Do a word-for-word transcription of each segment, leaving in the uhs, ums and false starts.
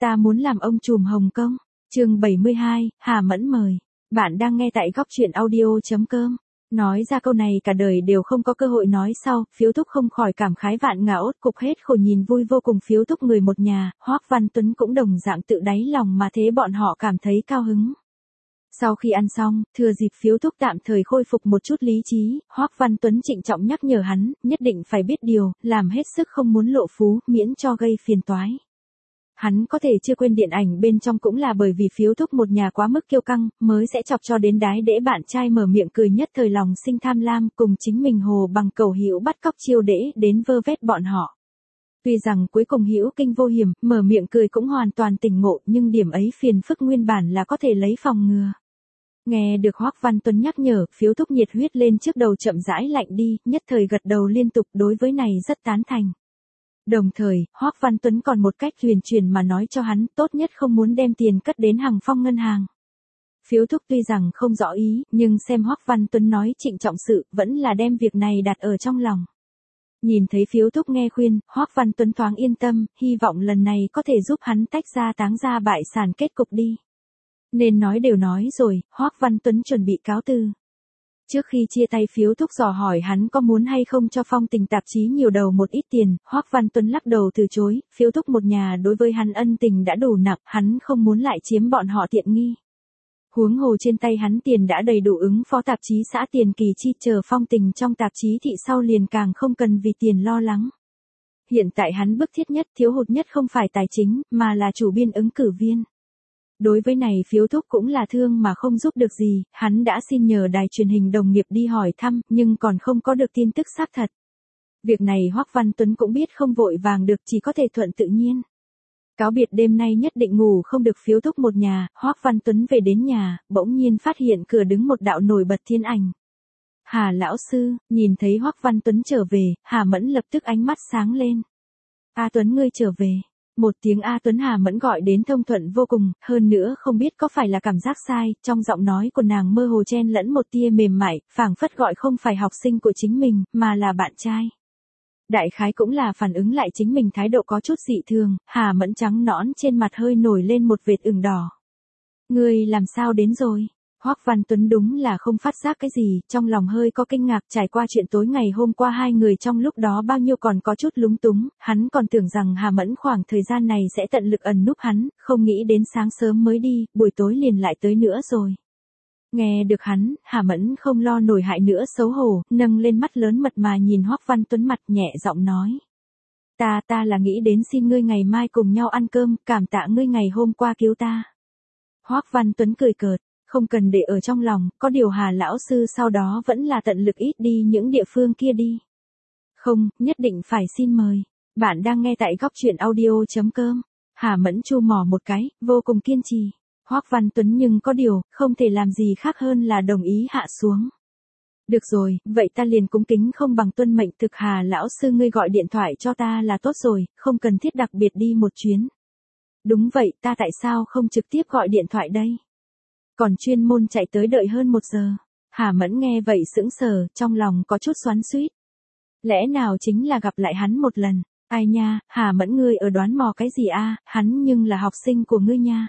Ta muốn làm ông trùm Hồng Kông. Chương bảy mươi hai, Hà Mẫn mời. Bạn đang nghe tại góc truyện audio.com. Nói ra câu này cả đời đều không có cơ hội nói sau, Phiếu Thúc không khỏi cảm khái vạn ngã ốt cục hết khổ nhìn vui vô cùng. Phiếu Thúc người một nhà, Hoắc Văn Tuấn cũng đồng dạng tự đáy lòng mà thế bọn họ cảm thấy cao hứng. Sau khi ăn xong, thừa dịp Phiếu Thúc tạm thời khôi phục một chút lý trí, Hoắc Văn Tuấn trịnh trọng nhắc nhở hắn, nhất định phải biết điều, làm hết sức không muốn lộ phú, miễn cho gây phiền toái. Hắn có thể chưa quên điện ảnh bên trong cũng là bởi vì Phiếu Thúc một nhà quá mức kiêu căng, mới sẽ chọc cho đến đái đễ bạn trai mở miệng cười nhất thời lòng sinh tham lam, cùng chính mình hồ bằng cầu hữu bắt cóc chiêu đễ đến vơ vét bọn họ. Tuy rằng cuối cùng hữu kinh vô hiểm, mở miệng cười cũng hoàn toàn tỉnh ngộ, nhưng điểm ấy phiền phức nguyên bản là có thể lấy phòng ngừa. Nghe được Hoắc Văn Tuấn nhắc nhở, Phiếu Thúc nhiệt huyết lên trước đầu chậm rãi lạnh đi, nhất thời gật đầu liên tục, đối với này rất tán thành. Đồng thời, Hoắc Văn Tuấn còn một cách huyền truyền mà nói cho hắn, tốt nhất không muốn đem tiền cất đến Hằng Phong ngân hàng. Phiếu Thúc tuy rằng không rõ ý, nhưng xem Hoắc Văn Tuấn nói trịnh trọng sự, vẫn là đem việc này đặt ở trong lòng. Nhìn thấy Phiếu Thúc nghe khuyên, Hoắc Văn Tuấn thoáng yên tâm, hy vọng lần này có thể giúp hắn tách ra táng ra bại sản kết cục đi. Nên nói đều nói rồi, Hoắc Văn Tuấn chuẩn bị cáo từ. Trước khi chia tay Phiếu Thúc dò hỏi hắn có muốn hay không cho Phong Tình tạp chí nhiều đầu một ít tiền, Hoắc Văn Tuấn lắc đầu từ chối, Phiếu Thúc một nhà đối với hắn ân tình đã đủ nặng, hắn không muốn lại chiếm bọn họ tiện nghi. Huống hồ trên tay hắn tiền đã đầy đủ ứng phó tạp chí xã tiền kỳ chi, chờ Phong Tình trong tạp chí thị sau liền càng không cần vì tiền lo lắng. Hiện tại hắn bức thiết nhất, thiếu hụt nhất không phải tài chính, mà là chủ biên ứng cử viên. Đối với này Phiếu Thúc cũng là thương mà không giúp được gì, hắn đã xin nhờ đài truyền hình đồng nghiệp đi hỏi thăm, nhưng còn không có được tin tức xác thật. Việc này Hoắc Văn Tuấn cũng biết không vội vàng được, chỉ có thể thuận tự nhiên. Cáo biệt đêm nay nhất định ngủ không được Phiếu Thúc một nhà, Hoắc Văn Tuấn về đến nhà, bỗng nhiên phát hiện cửa đứng một đạo nổi bật thiên ảnh. Hà lão sư, nhìn thấy Hoắc Văn Tuấn trở về, Hà Mẫn lập tức ánh mắt sáng lên. A Tuấn ngươi trở về. Một tiếng A Tuấn Hà Mẫn gọi đến thông thuận vô cùng, hơn nữa không biết có phải là cảm giác sai, trong giọng nói của nàng mơ hồ chen lẫn một tia mềm mại, phảng phất gọi không phải học sinh của chính mình, mà là bạn trai. Đại khái cũng là phản ứng lại chính mình thái độ có chút dị thường, Hà Mẫn trắng nõn trên mặt hơi nổi lên một vệt ửng đỏ. Ngươi làm sao đến rồi? Hoắc Văn Tuấn đúng là không phát giác cái gì, trong lòng hơi có kinh ngạc, trải qua chuyện tối ngày hôm qua hai người trong lúc đó bao nhiêu còn có chút lúng túng, hắn còn tưởng rằng Hà Mẫn khoảng thời gian này sẽ tận lực ẩn núp hắn, không nghĩ đến sáng sớm mới đi, buổi tối liền lại tới nữa rồi. Nghe được hắn, Hà Mẫn không lo nổi hại nữa xấu hổ, nâng lên mắt lớn mật mà nhìn Hoắc Văn Tuấn mặt nhẹ giọng nói. Ta ta là nghĩ đến xin ngươi ngày mai cùng nhau ăn cơm, cảm tạ ngươi ngày hôm qua cứu ta. Hoắc Văn Tuấn cười cợt. Không cần để ở trong lòng, có điều Hà lão sư sau đó vẫn là tận lực ít đi những địa phương kia đi. Không, nhất định phải xin mời. Bạn đang nghe tại góc truyện audio.com. Hà Mẫn chu mỏ một cái, vô cùng kiên trì. Hoắc Văn Tuấn nhưng có điều, không thể làm gì khác hơn là đồng ý hạ xuống. Được rồi, vậy ta liền cúng kính không bằng tuân mệnh, thực Hà lão sư ngươi gọi điện thoại cho ta là tốt rồi, không cần thiết đặc biệt đi một chuyến. Đúng vậy, ta tại sao không trực tiếp gọi điện thoại đây? Còn chuyên môn chạy tới đợi hơn một giờ. Hà Mẫn nghe vậy sững sờ, trong lòng có chút xoắn xuýt. Lẽ nào chính là gặp lại hắn một lần? Ai nha, Hà Mẫn ngươi ở đoán mò cái gì a? Hắn nhưng là học sinh của ngươi nha.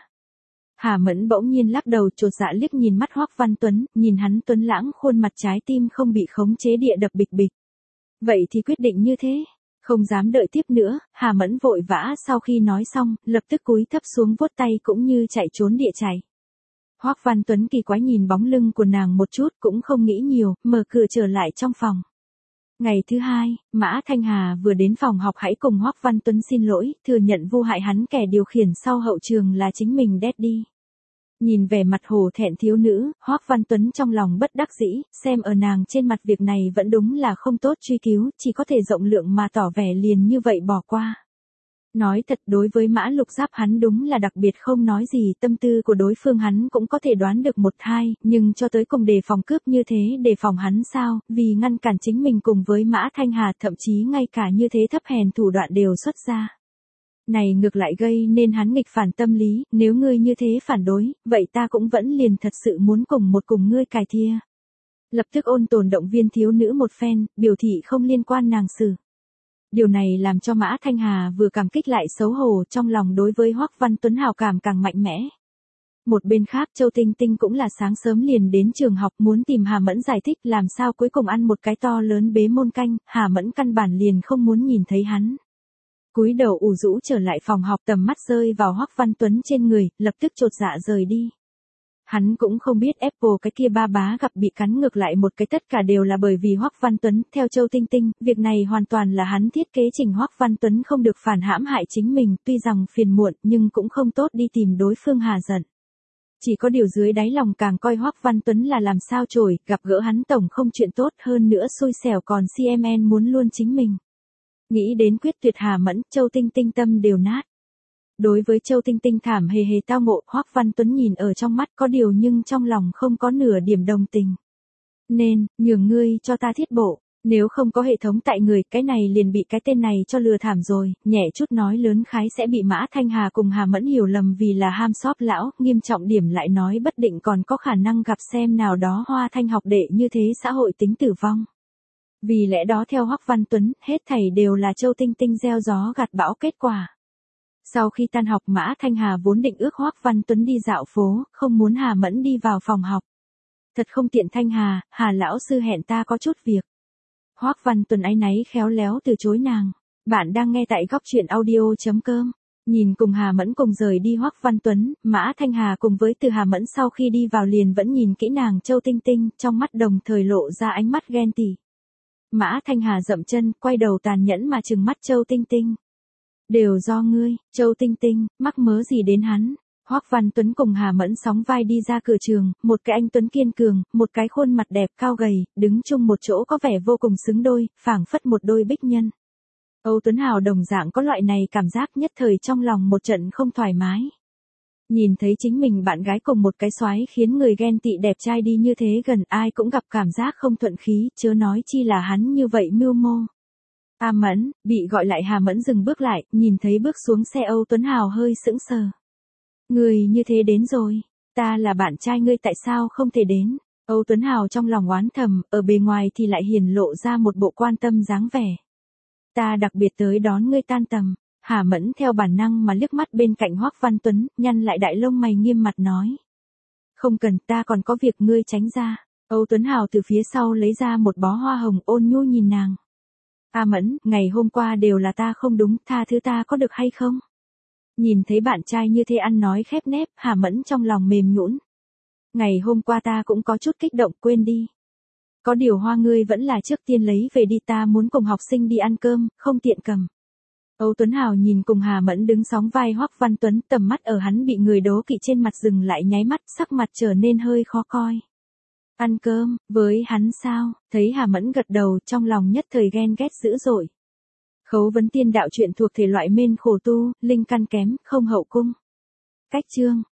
Hà Mẫn bỗng nhiên lắc đầu chột dạ liếc nhìn mắt Hoắc Văn Tuấn, nhìn hắn tuấn lãng khuôn mặt trái tim không bị khống chế địa đập bịch bịch. Vậy thì quyết định như thế. Không dám đợi tiếp nữa, Hà Mẫn vội vã sau khi nói xong, lập tức cúi thấp xuống vuốt tay cũng như chạy trốn địa chạy. Hoắc Văn Tuấn kỳ quái nhìn bóng lưng của nàng một chút cũng không nghĩ nhiều, mở cửa trở lại trong phòng. Ngày thứ hai, Mã Thanh Hà vừa đến phòng học hãy cùng Hoắc Văn Tuấn xin lỗi, thừa nhận vu hại hắn kẻ điều khiển sau hậu trường là chính mình Daddy. Nhìn vẻ mặt hổ thẹn thiếu nữ, Hoắc Văn Tuấn trong lòng bất đắc dĩ, xem ở nàng trên mặt việc này vẫn đúng là không tốt truy cứu, chỉ có thể rộng lượng mà tỏ vẻ liền như vậy bỏ qua. Nói thật đối với Mã Lục Giáp hắn đúng là đặc biệt không nói gì, tâm tư của đối phương hắn cũng có thể đoán được một hai, nhưng cho tới cùng đề phòng cướp như thế đề phòng hắn sao, vì ngăn cản chính mình cùng với Mã Thanh Hà thậm chí ngay cả như thế thấp hèn thủ đoạn đều xuất ra. Này ngược lại gây nên hắn nghịch phản tâm lý, nếu ngươi như thế phản đối, vậy ta cũng vẫn liền thật sự muốn cùng một cùng ngươi cài thia. Lập tức ôn tồn động viên thiếu nữ một phen, biểu thị không liên quan nàng xử. Điều này làm cho Mã Thanh Hà vừa cảm kích lại xấu hổ, trong lòng đối với Hoắc Văn Tuấn hào cảm càng mạnh mẽ. Một bên khác Châu Tinh Tinh cũng là sáng sớm liền đến trường học muốn tìm Hà Mẫn giải thích làm sao cuối cùng ăn một cái to lớn bế môn canh, Hà Mẫn căn bản liền không muốn nhìn thấy hắn. Cúi đầu ủ rũ trở lại phòng học, tầm mắt rơi vào Hoắc Văn Tuấn trên người, lập tức chột dạ rời đi. Hắn cũng không biết Apple cái kia ba bá gặp bị cắn ngược lại một cái, tất cả đều là bởi vì Hoắc Văn Tuấn, theo Châu Tinh Tinh, việc này hoàn toàn là hắn thiết kế trình Hoắc Văn Tuấn không được phản hãm hại chính mình, tuy rằng phiền muộn nhưng cũng không tốt đi tìm đối phương hà giận. Chỉ có điều dưới đáy lòng càng coi Hoắc Văn Tuấn là làm sao chổi, gặp gỡ hắn tổng không chuyện tốt, hơn nữa xui xẻo còn xê em en muốn luôn chính mình. Nghĩ đến quyết tuyệt Hà Mẫn, Châu Tinh Tinh tâm đều nát. Đối với Châu Tinh Tinh thảm hề hề tao ngộ, Hoắc Văn Tuấn nhìn ở trong mắt có điều nhưng trong lòng không có nửa điểm đồng tình. Nên, nhường ngươi cho ta thiết bộ, nếu không có hệ thống tại người, cái này liền bị cái tên này cho lừa thảm rồi, nhẹ chút nói lớn khái sẽ bị Mã Thanh Hà cùng Hà Mẫn hiểu lầm vì là ham shop lão, nghiêm trọng điểm lại nói bất định còn có khả năng gặp xem nào đó Hoa Thanh học đệ như thế xã hội tính tử vong. Vì lẽ đó theo Hoắc Văn Tuấn, hết thảy đều là Châu Tinh Tinh gieo gió gặt bão kết quả. Sau khi tan học Mã Thanh Hà vốn định ước Hoắc Văn Tuấn đi dạo phố, không muốn Hà Mẫn đi vào phòng học. Thật không tiện Thanh Hà, Hà lão sư hẹn ta có chút việc. Hoắc Văn Tuấn áy náy khéo léo từ chối nàng. Bạn đang nghe tại góc truyện audio chấm com. Nhìn cùng Hà Mẫn cùng rời đi Hoắc Văn Tuấn, Mã Thanh Hà cùng với Từ Hà Mẫn sau khi đi vào liền vẫn nhìn kỹ nàng Châu Tinh Tinh, trong mắt đồng thời lộ ra ánh mắt ghen tị. Mã Thanh Hà dậm chân, quay đầu tàn nhẫn mà trừng mắt Châu Tinh Tinh. Đều do ngươi, Châu Tinh Tinh, mắc mớ gì đến hắn. Hoắc Văn Tuấn cùng Hà Mẫn sóng vai đi ra cửa trường, một cái anh tuấn kiên cường, một cái khuôn mặt đẹp cao gầy, đứng chung một chỗ có vẻ vô cùng xứng đôi, phảng phất một đôi bích nhân. Âu Tuấn Hào đồng dạng có loại này cảm giác, nhất thời trong lòng một trận không thoải mái. Nhìn thấy chính mình bạn gái cùng một cái soái khiến người ghen tị đẹp trai đi như thế gần, ai cũng gặp cảm giác không thuận khí, chớ nói chi là hắn như vậy mưu mô. A Mẫn, bị gọi lại Hà Mẫn dừng bước lại, nhìn thấy bước xuống xe Âu Tuấn Hào hơi sững sờ. Người như thế đến rồi, ta là bạn trai ngươi tại sao không thể đến? Âu Tuấn Hào trong lòng oán thầm, ở bề ngoài thì lại hiển lộ ra một bộ quan tâm dáng vẻ. Ta đặc biệt tới đón ngươi tan tầm. Hà Mẫn theo bản năng mà liếc mắt bên cạnh Hoắc Văn Tuấn, nhăn lại đại lông mày nghiêm mặt nói. Không cần, ta còn có việc, ngươi tránh ra. Âu Tuấn Hào từ phía sau lấy ra một bó hoa hồng, ôn nhu nhìn nàng. A Mẫn, ngày hôm qua đều là ta không đúng, tha thứ ta có được hay không? Nhìn thấy bạn trai như thế ăn nói khép nép, Hà Mẫn trong lòng mềm nhũn. Ngày hôm qua ta cũng có chút kích động, quên đi. Có điều hoa ngươi vẫn là trước tiên lấy về đi, ta muốn cùng học sinh đi ăn cơm, không tiện cầm. Âu Tuấn Hào nhìn cùng Hà Mẫn đứng sóng vai Hoắc Văn Tuấn, tầm mắt ở hắn bị người đố kỵ trên mặt dừng lại nháy mắt, sắc mặt trở nên hơi khó coi. Ăn cơm, với hắn sao? Thấy Hà Mẫn gật đầu, trong lòng nhất thời ghen ghét dữ dội. Khấu vấn tiên đạo truyện thuộc thể loại mên khổ tu, linh căn kém, không hậu cung. Cách chương